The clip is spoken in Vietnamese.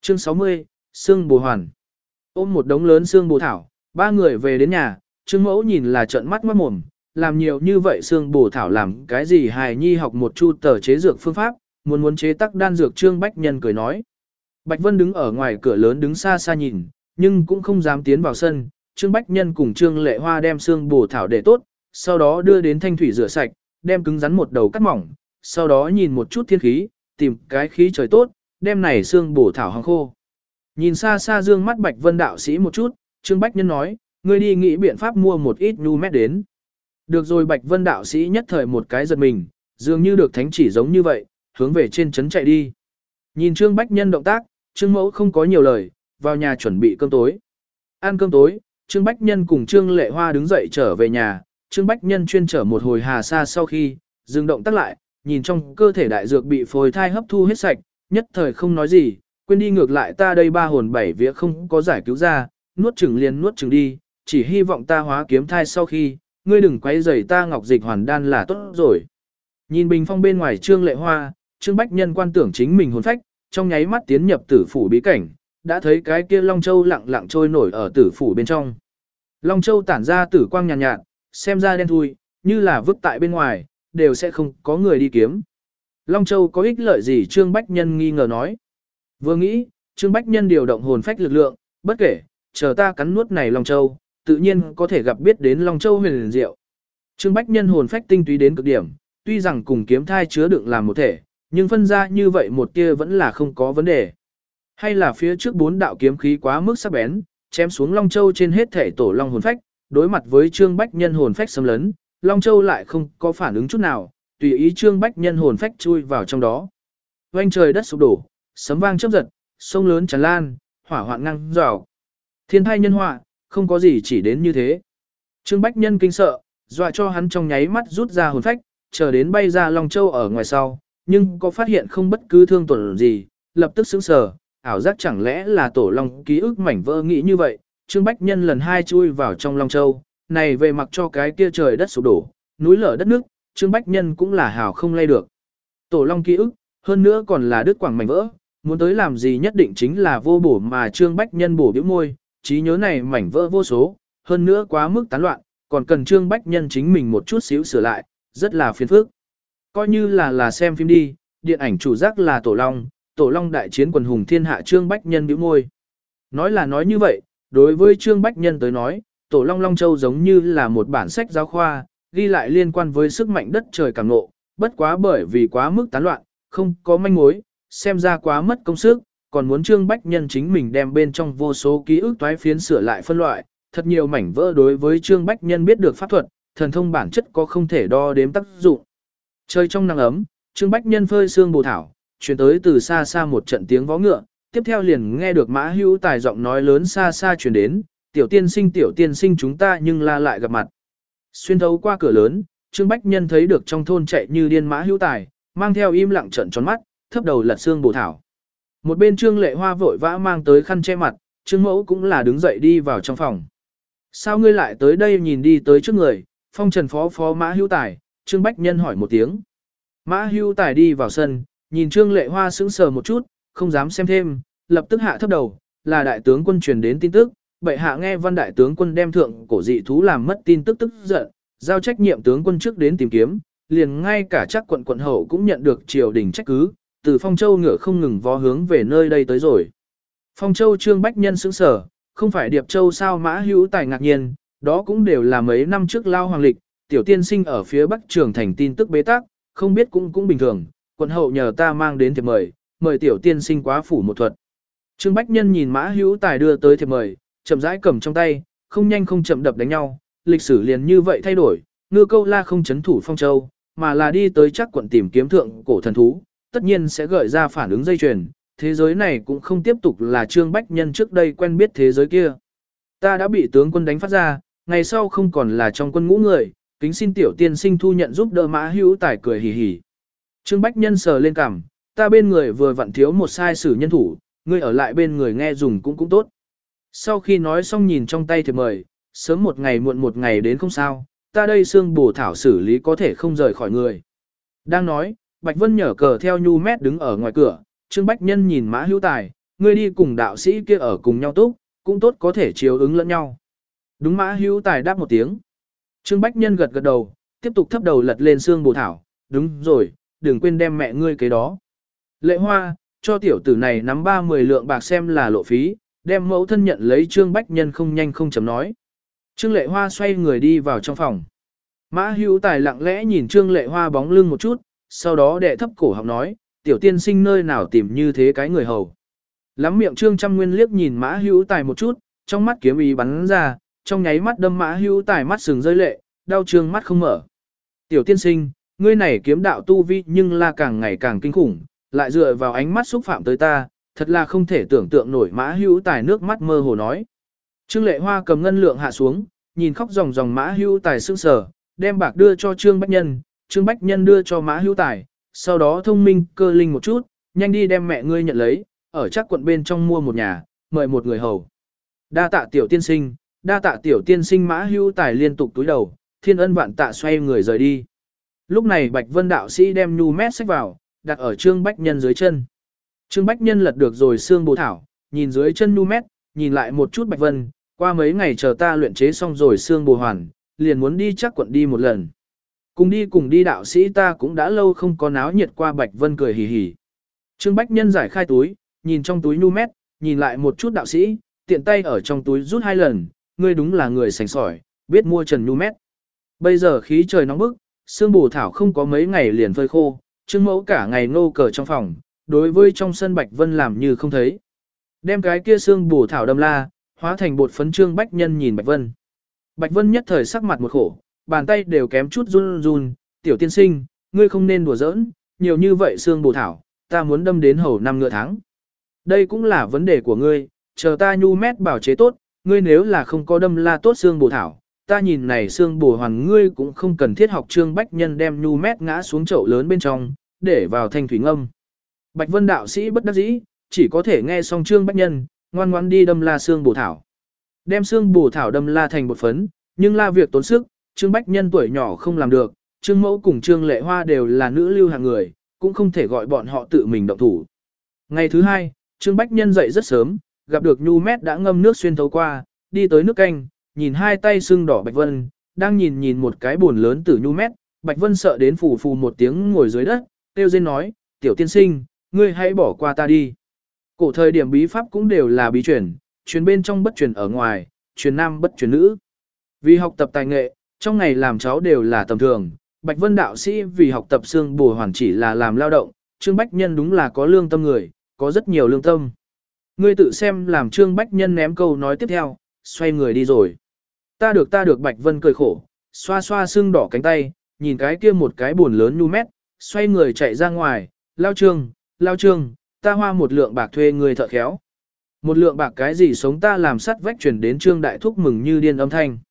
Chương 60, Sương Bồ Hoàn. Ôm một đống lớn xương bồ thảo, ba người về đến nhà, Trương Mẫu nhìn là trợn mắt ngoát mồm, làm nhiều như vậy xương bồ thảo làm cái gì hài nhi học một chu tờ chế dược phương pháp, muốn chế tác đan dược. Trương Bách Nhân cười nói. Bạch Vân đứng ở ngoài cửa lớn đứng xa xa nhìn, nhưng cũng không dám tiến vào sân. Trương Bách Nhân cùng Trương Lệ Hoa đem xương bồ thảo để tốt, sau đó đưa đến thanh thủy rửa sạch, đem cứng rắn một đầu cắt mỏng, sau đó nhìn một chút thiên khí, tìm cái khí trời tốt, đem này xương bồ thảo hong khô. Nhìn xa xa dương mắt Bạch Vân đạo sĩ một chút, Trương Bách Nhân nói, ngươi đi nghĩ biện pháp mua một ít nhu mét đến. Được rồi. Bạch Vân đạo sĩ nhất thời một cái giật mình, dường như được thánh chỉ giống như vậy, hướng về trên trấn chạy đi. Nhìn Trương Bách Nhân động tác, Trương Mẫu không có nhiều lời, vào nhà chuẩn bị cơm tối. Ăn cơm tối, Trương Bách Nhân cùng Trương Lệ Hoa đứng dậy trở về nhà. Trương Bách Nhân chuyên trở một hồi hà sa sau khi dừng động tác lại, nhìn trong cơ thể đại dược bị phôi thai hấp thu hết sạch, nhất thời không nói gì, quên đi ngược lại ta đây ba hồn bảy vía không có giải cứu ra, nuốt chừng liền nuốt chừng đi, chỉ hy vọng ta hóa kiếm thai sau khi, ngươi đừng quấy rầy ta ngọc dịch hoàn đan là tốt rồi. Nhìn bình phong bên ngoài Trương Lệ Hoa, Trương Bách Nhân quan tưởng chính mình hồn phách, trong nháy mắt tiến nhập tử phủ bí cảnh, đã thấy cái kia Long Châu lặng lặng trôi nổi ở tử phủ bên trong. Long Châu tản ra tử quang nhàn nhạt, xem ra đen thui, như là vứt tại bên ngoài, đều sẽ không có người đi kiếm. Long Châu có ích lợi gì? Trương Bách Nhân nghi ngờ nói. Vừa nghĩ, Trương Bách Nhân điều động hồn phách lực lượng, bất kể, chờ ta cắn nuốt này Long Châu, tự nhiên có thể gặp biết đến Long Châu huyền liền diệu. Trương Bách Nhân hồn phách tinh túy đến cực điểm, tuy rằng cùng kiếm thai chứa đựng làm một thể, nhưng phân ra như vậy một tia vẫn là không có vấn đề. Hay là phía trước bốn đạo kiếm khí quá mức sắc bén, chém xuống Long Châu trên hết thể tổ long hồn phách, đối mặt với Trương Bách Nhân hồn phách xâm lấn, Long Châu lại không có phản ứng chút nào, tùy ý Trương Bách Nhân hồn phách chui vào trong đó. Oanh trời đất sụp đổ, sấm vang chớp giật, sông lớn tràn lan, hỏa hoạn ngăng rào. Thiên thai nhân họa, không có gì chỉ đến như thế. Trương Bách Nhân kinh sợ, dọa cho hắn trong nháy mắt rút ra hồn phách, chờ đến bay ra Long Châu ở ngoài sau, nhưng có phát hiện không bất cứ thương tổn gì, lập tức sững sờ, ảo giác chẳng lẽ là tổ long ký ức mảnh vỡ nghĩ như vậy. Trương Bách Nhân lần hai chui vào trong Long Châu, này về mặc cho cái kia trời đất sụp đổ, núi lở đất nước, Trương Bách Nhân cũng là hào không lay được. Tổ long ký ức, hơn nữa còn là đứt quảng mảnh vỡ, muốn tới làm gì nhất định chính là vô bổ, mà Trương Bách Nhân bổ bĩu môi, trí nhớ này mảnh vỡ vô số, hơn nữa quá mức tán loạn, còn cần Trương Bách Nhân chính mình một chút xíu sửa lại, rất là phiền phức. Coi như là xem phim đi, điện ảnh chủ giác là Tổ Long đại chiến quần hùng thiên hạ. Trương Bách Nhân bĩu môi. Nói là nói như vậy, đối với Trương Bách Nhân tới nói, Tổ Long Long Châu giống như là một bản sách giáo khoa, ghi lại liên quan với sức mạnh đất trời cảm ngộ, bất quá bởi vì quá mức tán loạn, không có manh mối, xem ra quá mất công sức, còn muốn Trương Bách Nhân chính mình đem bên trong vô số ký ức toái phiến sửa lại phân loại, thật nhiều mảnh vỡ đối với Trương Bách Nhân biết được pháp thuật, thần thông bản chất có không thể đo đếm tác dụng. Trời trong nắng ấm, Trương Bách Nhân phơi xương bồ thảo, truyền tới từ xa xa một trận tiếng vó ngựa, tiếp theo liền nghe được Mã Hữu Tài giọng nói lớn xa xa truyền đến, tiểu tiên sinh chúng ta nhưng la lại gặp mặt. Xuyên thấu qua cửa lớn, Trương Bách Nhân thấy được trong thôn chạy như điên Mã Hữu Tài, mang theo im lặng trận tròn mắt, thấp đầu lật xương bồ thảo. Một bên Trương Lệ Hoa vội vã mang tới khăn che mặt, Trương Mẫu cũng là đứng dậy đi vào trong phòng. Sao ngươi lại tới đây? Nhìn đi tới trước người, phong trần phó Mã Hữu Tài, Trương Bách Nhân hỏi một tiếng. Mã Hữu Tài đi vào sân, nhìn Trương Lệ Hoa sững sờ một chút, không dám xem thêm, lập tức hạ thấp đầu, là đại tướng quân truyền đến tin tức, bệ hạ nghe văn đại tướng quân đem thượng cổ dị thú làm mất tin tức tức giận, giao trách nhiệm tướng quân trước đến tìm kiếm, liền ngay cả chắc quận hậu cũng nhận được triều đình trách cứ, từ Phong Châu ngựa không ngừng vó hướng về nơi đây tới rồi. Phong Châu Trương Bách Nhân sững sờ, không phải Điệp Châu sao? Mã Hữu Tài ngạc nhiên, đó cũng đều là mấy năm trước lao hoàng lịch, tiểu tiên sinh ở phía Bắc Trường Thành tin tức bế tắc, không biết cũng bình thường, quận hậu nhờ ta mang đến thiệp mời tiểu tiên sinh quá phủ một thuật. Trương Bách Nhân nhìn Mã Hữu Tài đưa tới thiệp mời, chậm rãi cầm trong tay, không nhanh không chậm đập đánh nhau, lịch sử liền như vậy thay đổi, Ngư Câu La không chấn thủ Phong Châu, mà là đi tới chắc quận tìm kiếm thượng cổ thần thú, tất nhiên sẽ gợi ra phản ứng dây chuyền, thế giới này cũng không tiếp tục là Trương Bách Nhân trước đây quen biết thế giới kia. Ta đã bị tướng quân đánh phát ra, ngày sau không còn là trong quân ngũ người, kính xin tiểu tiên sinh thu nhận giúp đỡ. Mã Hữu Tài cười hì hì. Trương Bách Nhân sờ lên cằm, ta bên người vừa vặn thiếu một sai sử nhân thủ, ngươi ở lại bên người nghe dùng cũng tốt. Sau khi nói xong nhìn trong tay thiệp mời, sớm một ngày muộn một ngày đến không sao, ta đây xương bổ thảo xử lý có thể không rời khỏi người. Đang nói, Bạch Vân nhở cờ theo nhu mét đứng ở ngoài cửa, Trương Bách Nhân nhìn Mã Hữu Tài, ngươi đi cùng đạo sĩ kia ở cùng nhau túc, cũng tốt có thể chiếu ứng lẫn nhau. Đúng Mã Hữu Tài đáp một tiếng. Trương Bách Nhân gật gật đầu, tiếp tục thấp đầu lật lên xương bồ thảo, đúng rồi, đừng quên đem mẹ ngươi cái đó. Lệ Hoa, cho tiểu tử này nắm 30 lượng bạc xem là lộ phí, đem mẫu thân nhận lấy. Trương Bách Nhân không nhanh không chậm nói. Trương Lệ Hoa xoay người đi vào trong phòng. Mã Hữu Tài lặng lẽ nhìn Trương Lệ Hoa bóng lưng một chút, sau đó đệ thấp cổ họng nói, tiểu tiên sinh nơi nào tìm như thế cái người hầu. Lắm miệng Trương Trăm Nguyên liếc nhìn Mã Hữu Tài một chút, trong mắt kiếm ý bắn ra, trong nháy mắt đâm Mã Hữu Tài mắt sừng rơi lệ, đau trương mắt không mở. Tiểu tiên sinh, ngươi này kiếm đạo tu vi nhưng là càng ngày càng kinh khủng, lại dựa vào ánh mắt xúc phạm tới ta, thật là không thể tưởng tượng nổi. Mã Hữu Tài nước mắt mơ hồ nói. Trương Lệ Hoa cầm ngân lượng hạ xuống, nhìn khóc ròng ròng Mã Hữu Tài sững sờ, đem bạc đưa cho Trương Bách Nhân, Trương Bách Nhân đưa cho Mã Hữu Tài, sau đó thông minh cơ linh một chút, nhanh đi đem mẹ ngươi nhận lấy, ở chắc quận bên trong mua một nhà, mời một người hầu. Đa tạ tiểu tiên sinh, đa tạ tiểu tiên sinh. Mã Hữu Tài liên tục túi đầu, thiên ân vạn tạ xoay người rời đi. Lúc này Bạch Vân đạo sĩ đem nhu mét sách vào, đặt ở Trương Bách Nhân dưới chân. Trương Bách Nhân lật được rồi xương bồ thảo, nhìn dưới chân nhu mét, nhìn lại một chút Bạch Vân, qua mấy ngày chờ ta luyện chế xong rồi xương bồ hoàn, liền muốn đi chắc quận đi một lần. Cùng đi đạo sĩ, ta cũng đã lâu không có náo nhiệt qua. Bạch Vân cười hì hì. Trương Bách Nhân giải khai túi, nhìn trong túi nhu mét, nhìn lại một chút đạo sĩ, tiện tay ở trong túi rút 2 lần, ngươi đúng là người sành sỏi, biết mua trần nhu mét. Bây giờ khí trời nóng bức, xương bồ thảo không có mấy ngày liền phơi khô, Trương Mẫu cả ngày nô cờ trong phòng, đối với trong sân Bạch Vân làm như không thấy. Đem cái kia xương bồ thảo đâm la, hóa thành bột phấn. Trương Bách Nhân nhìn Bạch Vân. Bạch Vân nhất thời sắc mặt một khổ, bàn tay đều kém chút run run. Tiểu tiên sinh, ngươi không nên đùa giỡn, nhiều như vậy xương bồ thảo, ta muốn đâm đến hầu 5 nửa tháng. Đây cũng là vấn đề của ngươi, chờ ta nhu mét bảo chế tốt, ngươi nếu là không có đâm la tốt xương bồ thảo, ta nhìn này xương bồ hoàn ngươi cũng không cần thiết học. Trương Bách Nhân đem nhu mét ngã xuống chậu lớn bên trong, để vào thanh thủy ngâm. Bạch Vân đạo sĩ bất đắc dĩ, chỉ có thể nghe xong Trương Bách Nhân, ngoan ngoãn đi đâm la xương bồ thảo. Đem xương bồ thảo đâm la thành bột phấn, nhưng la việc tốn sức, Trương Bách Nhân tuổi nhỏ không làm được, Trương Mẫu cùng Trương Lệ Hoa đều là nữ lưu hạng người, cũng không thể gọi bọn họ tự mình động thủ. Ngày thứ 2, Trương Bách Nhân dậy rất sớm, gặp được nhu mét đã ngâm nước xuyên thấu qua, đi tới nước canh, nhìn hai tay sưng đỏ Bạch Vân, đang nhìn một cái buồn lớn từ nhu mét, Bạch Vân sợ đến phù phù một tiếng ngồi dưới đất, kêu rên nói, tiểu tiên sinh, ngươi hãy bỏ qua ta đi. Cổ thời điểm bí pháp cũng đều là bí truyền, truyền bên trong bất truyền ở ngoài, truyền nam bất truyền nữ. Vì học tập tài nghệ, trong ngày làm cháu đều là tầm thường, Bạch Vân đạo sĩ vì học tập xương bồ hoàn chỉ là làm lao động, Trương Bách Nhân đúng là có lương tâm người, có rất nhiều lương tâm. Ngươi tự xem. Làm Trương Bách Nhân ném câu nói tiếp theo, xoay người đi rồi. Ta được. Bạch Vân cười khổ, xoa xoa sưng đỏ cánh tay, nhìn cái kia một cái buồn lớn nhu mét, xoay người chạy ra ngoài, lao Trương, ta hoa 1 lượng bạc thuê người thợ khéo. 1 lượng bạc cái gì sống? Ta làm sắt vách chuyển đến Trương Đại Thúc mừng như điên âm thanh.